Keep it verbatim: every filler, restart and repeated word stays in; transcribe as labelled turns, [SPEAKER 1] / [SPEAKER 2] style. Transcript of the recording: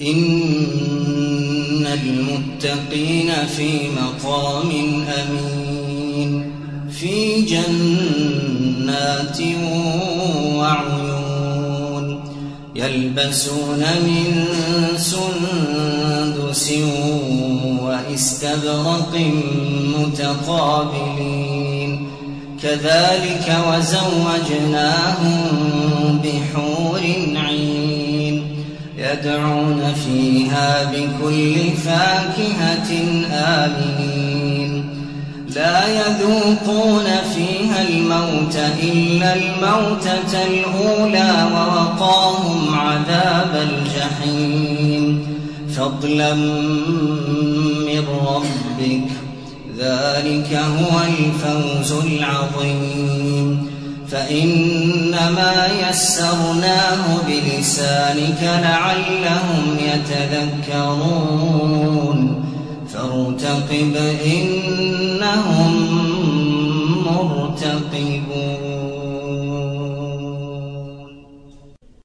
[SPEAKER 1] إن المتقين في مقام أمين في جنات وعيون يلبسون من سندس وإستبرق متقابلين كذلك وزوجناهم بحور عين يدعون فيها بكل فاكهة آمنين لا يذوقون فيها الموت إلا الموتة الأولى ووقاهم عذاب الجحيم فضلا من ربك ذلك هو الفوز العظيم فإنما يسرناه بلسانك لعلهم يتذكرون فارتقب إنهم مرتقبون.